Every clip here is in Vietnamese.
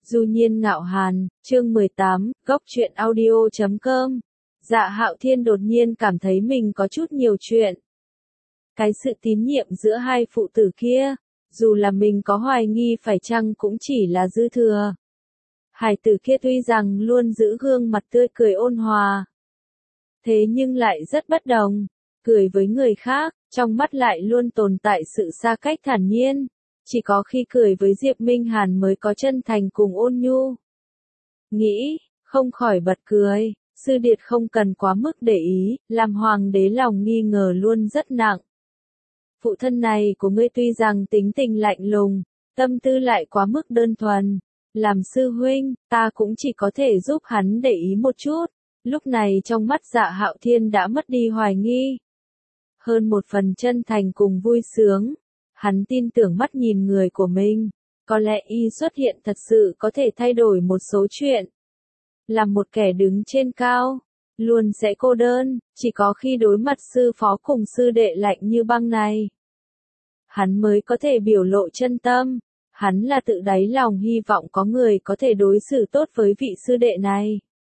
Du Nhiên Ngạo Hàn, chương 18, góc truyện audio.com. Dạ Hạo Thiên đột nhiên cảm thấy mình có chút nhiều chuyện. Cái sự tín nhiệm giữa hai phụ tử kia, dù là mình có hoài nghi phải chăng cũng chỉ là dư thừa. Hải tử kia tuy rằng luôn giữ gương mặt tươi cười ôn hòa, thế nhưng lại rất bất đồng, cười với người khác, trong mắt lại luôn tồn tại sự xa cách thản nhiên. Chỉ có khi cười với Diệp Minh Hàn mới có chân thành cùng ôn nhu. Nghĩ, không khỏi bật cười, sư điệt không cần quá mức để ý, làm hoàng đế lòng nghi ngờ luôn rất nặng. Phụ thân này của ngươi tuy rằng tính tình lạnh lùng, tâm tư lại quá mức đơn thuần. Làm sư huynh, ta cũng chỉ có thể giúp hắn để ý một chút. Lúc này trong mắt Dạ Hạo Thiên đã mất đi hoài nghi. Hơn một phần chân thành cùng vui sướng. Hắn tin tưởng mắt nhìn người của mình, có lẽ y xuất hiện thật sự có thể thay đổi một số chuyện. Là một kẻ đứng trên cao, luôn sẽ cô đơn, chỉ có khi đối mặt sư phó cùng sư đệ lạnh như băng này. Hắn mới có thể biểu lộ chân tâm, hắn là tự đáy lòng hy vọng có người có thể đối xử tốt với vị sư đệ này.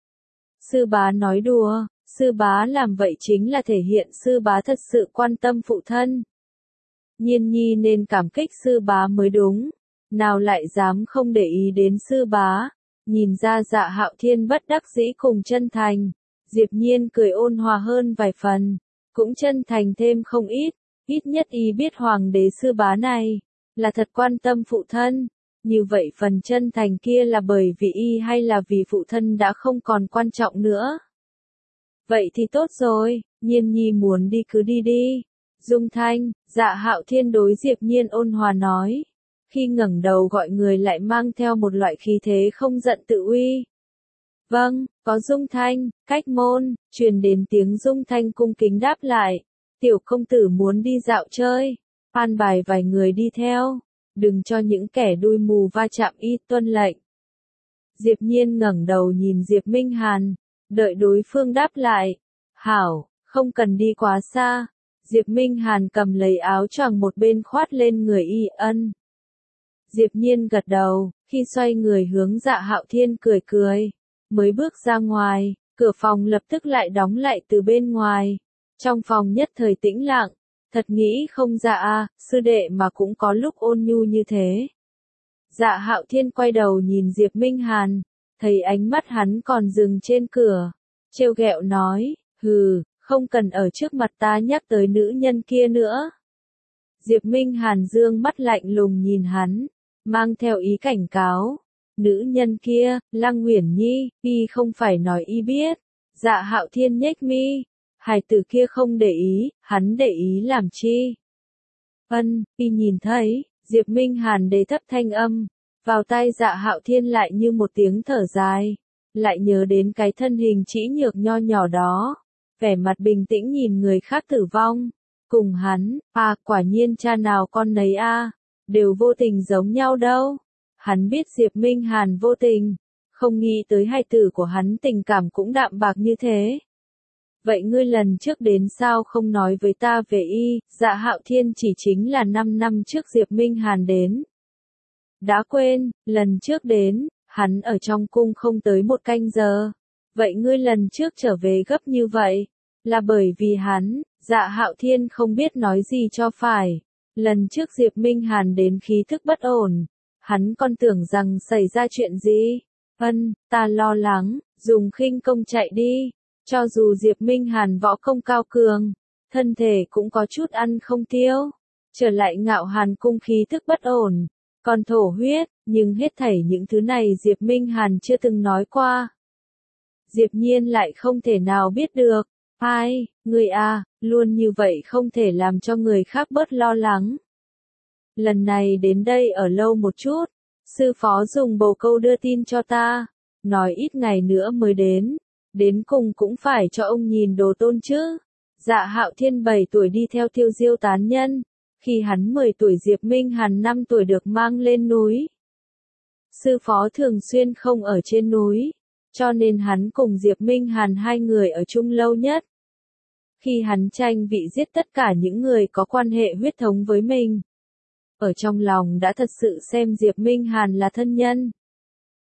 Sư bá nói đùa, sư bá làm vậy chính là thể hiện sư bá thật sự quan tâm phụ thân. Nhiên nhi nên cảm kích sư bá mới đúng, nào lại dám không để ý đến sư bá. Nhìn ra Dạ Hạo Thiên bất đắc dĩ cùng chân thành, Diệp Nhiên cười ôn hòa hơn vài phần, cũng chân thành thêm không ít nhất y biết hoàng đế sư bá này, là thật quan tâm phụ thân. Như vậy phần chân thành kia là bởi vì y hay là vì phụ thân đã không còn quan trọng nữa. Vậy thì tốt rồi, Nhiên nhi muốn đi cứ đi đi. Dung Thanh, Dạ Hạo Thiên đối Diệp Nhiên ôn hòa nói. Khi ngẩng đầu gọi người lại mang theo một loại khí thế không giận tự uy. Vâng, có Dung Thanh, cách môn, truyền đến tiếng Dung Thanh cung kính đáp lại. Tiểu công tử muốn đi dạo chơi, an bài vài người đi theo, đừng cho những kẻ đuôi mù va chạm y tuân lệnh. Diệp Nhiên ngẩng đầu nhìn Diệp Minh Hàn, đợi đối phương đáp lại. Hảo, không cần đi quá xa. Diệp Minh Hàn cầm lấy áo choàng một bên khoát lên người y ân. Diệp Nhiên gật đầu, khi xoay người hướng Dạ Hạo Thiên cười cười, mới bước ra ngoài, cửa phòng lập tức lại đóng lại từ bên ngoài. Trong phòng nhất thời tĩnh lặng, thật nghĩ không ra sư đệ mà cũng có lúc ôn nhu như thế. Dạ Hạo Thiên quay đầu nhìn Diệp Minh Hàn, thấy ánh mắt hắn còn dừng trên cửa, trêu ghẹo nói, hừ. Không cần ở trước mặt ta nhắc tới nữ nhân kia nữa. Diệp Minh Hàn dương mắt lạnh lùng nhìn hắn, mang theo ý cảnh cáo. Nữ nhân kia, Lăng Uyển Nhi, y không phải nói y biết. Dạ Hạo Thiên nhếch mi. Hài tử kia không để ý, hắn để ý làm chi? Y nhìn thấy, Diệp Minh Hàn đề thấp thanh âm, vào tai Dạ Hạo Thiên lại như một tiếng thở dài, lại nhớ đến cái thân hình trĩ nhược nho nhỏ đó. Vẻ mặt bình tĩnh nhìn người khác tử vong, cùng hắn, quả nhiên cha nào con nấy đều vô tình giống nhau đâu. Hắn biết Diệp Minh Hàn vô tình, không nghĩ tới hai tử của hắn tình cảm cũng đạm bạc như thế. Vậy ngươi lần trước đến sao không nói với ta về y? Dạ Hạo Thiên chỉ chính là 5 năm trước Diệp Minh Hàn đến. Đã quên, lần trước đến, hắn ở trong cung không tới 1 canh giờ. Vậy ngươi lần trước trở về gấp như vậy, là bởi vì hắn. Dạ Hạo Thiên không biết nói gì cho phải. Lần trước Diệp Minh Hàn đến khí thức bất ổn, hắn còn tưởng rằng xảy ra chuyện gì. Ta lo lắng, dùng khinh công chạy đi. Cho dù Diệp Minh Hàn võ công cao cường, thân thể cũng có chút ăn không tiêu. Trở lại Ngạo Hàn cung khí thức bất ổn, còn thổ huyết, nhưng hết thảy những thứ này Diệp Minh Hàn chưa từng nói qua. Diệp Nhiên lại không thể nào biết được. Người luôn như vậy không thể làm cho người khác bớt lo lắng. Lần này đến đây ở lâu một chút, sư phó dùng bồ câu đưa tin cho ta, nói ít ngày nữa mới đến cùng cũng phải cho ông nhìn đồ tôn chứ. Dạ Hạo Thiên 7 tuổi đi theo Tiêu Diêu tán nhân, khi hắn 10 tuổi Diệp Minh Hàn 5 tuổi được mang lên núi. Sư phó thường xuyên không ở trên núi, cho nên hắn cùng Diệp Minh Hàn hai người ở chung lâu nhất. Khi hắn tranh vị giết tất cả những người có quan hệ huyết thống với mình, ở trong lòng đã thật sự xem Diệp Minh Hàn là thân nhân.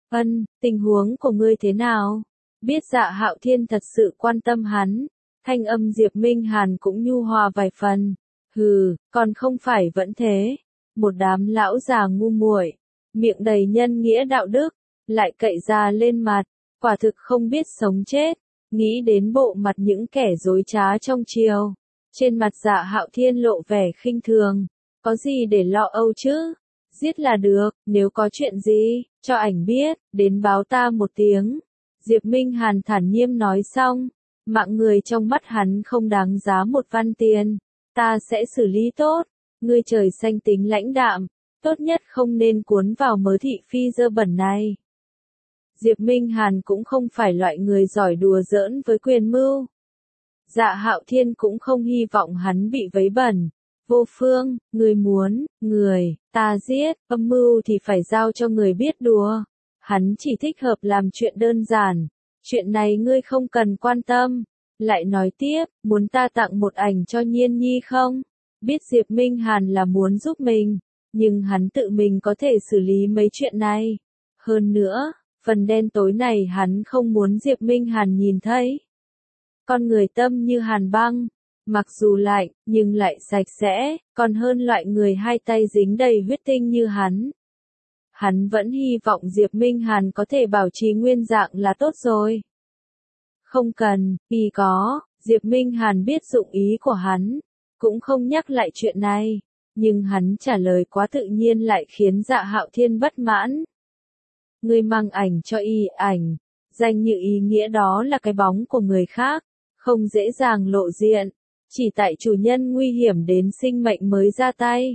Tình huống của ngươi thế nào? Biết Dạ Hạo Thiên thật sự quan tâm hắn, thanh âm Diệp Minh Hàn cũng nhu hòa vài phần. Hừ, còn không phải vẫn thế. Một đám lão già ngu muội, miệng đầy nhân nghĩa đạo đức, lại cậy ra lên mặt, quả thực không biết sống chết. Nghĩ đến bộ mặt những kẻ dối trá trong triều, trên mặt Dạ Hạo Thiên lộ vẻ khinh thường. Có gì để lo âu chứ? Giết là được, nếu có chuyện gì, cho ảnh biết, đến báo ta một tiếng. Diệp Minh Hàn thản nhiên nói xong, mạng người trong mắt hắn không đáng giá một văn tiền. Ta sẽ xử lý tốt, ngươi trời xanh tính lãnh đạm, tốt nhất không nên cuốn vào mớ thị phi dơ bẩn này. Diệp Minh Hàn cũng không phải loại người giỏi đùa giỡn với quyền mưu. Dạ Hạo Thiên cũng không hy vọng hắn bị vấy bẩn. Vô Phương, ngươi muốn, ta giết, âm mưu thì phải giao cho người biết đùa. Hắn chỉ thích hợp làm chuyện đơn giản. Chuyện này ngươi không cần quan tâm. Lại nói tiếp, muốn ta tặng một ảnh cho Nhiên Nhi không? Biết Diệp Minh Hàn là muốn giúp mình, nhưng hắn tự mình có thể xử lý mấy chuyện này. Hơn nữa, phần đen tối này hắn không muốn Diệp Minh Hàn nhìn thấy. Con người tâm như hàn băng, mặc dù lạnh, nhưng lại sạch sẽ, còn hơn loại người hai tay dính đầy huyết tinh như hắn. Hắn vẫn hy vọng Diệp Minh Hàn có thể bảo trì nguyên dạng là tốt rồi. Không cần, vì có, Diệp Minh Hàn biết dụng ý của hắn, cũng không nhắc lại chuyện này, nhưng hắn trả lời quá tự nhiên lại khiến Dạ Hạo Thiên bất mãn. Ngươi mang ảnh cho y ảnh, danh như ý nghĩa đó là cái bóng của người khác, không dễ dàng lộ diện, chỉ tại chủ nhân nguy hiểm đến sinh mệnh mới ra tay.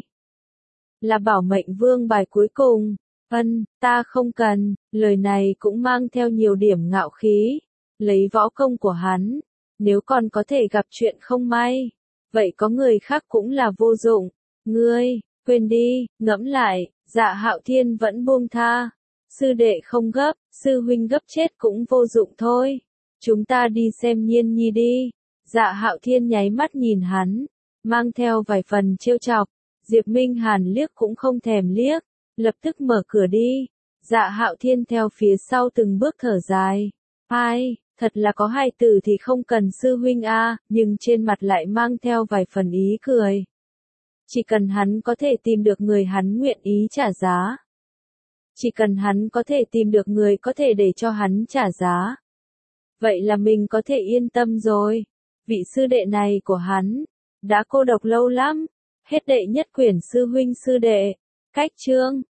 Là bảo mệnh vương bài cuối cùng. Ta không cần, lời này cũng mang theo nhiều điểm ngạo khí. Lấy võ công của hắn, nếu còn có thể gặp chuyện không may, vậy có người khác cũng là vô dụng. Ngươi, quên đi, ngẫm lại, Dạ Hạo Thiên vẫn buông tha. Sư đệ không gấp, sư huynh gấp chết cũng vô dụng thôi. Chúng ta đi xem Nhiên Nhi đi. Dạ Hạo Thiên nháy mắt nhìn hắn, mang theo vài phần trêu chọc. Diệp Minh Hàn liếc cũng không thèm liếc, lập tức mở cửa đi. Dạ Hạo Thiên theo phía sau từng bước thở dài. Ai, thật là có hai từ thì không cần sư huynh a, nhưng trên mặt lại mang theo vài phần ý cười. Chỉ cần hắn có thể tìm được người hắn nguyện ý trả giá. Chỉ cần hắn có thể tìm được người có thể để cho hắn trả giá. Vậy là mình có thể yên tâm rồi. Vị sư đệ này của hắn, đã cô độc lâu lắm. Hết đệ nhất quyển sư huynh sư đệ. Cách chương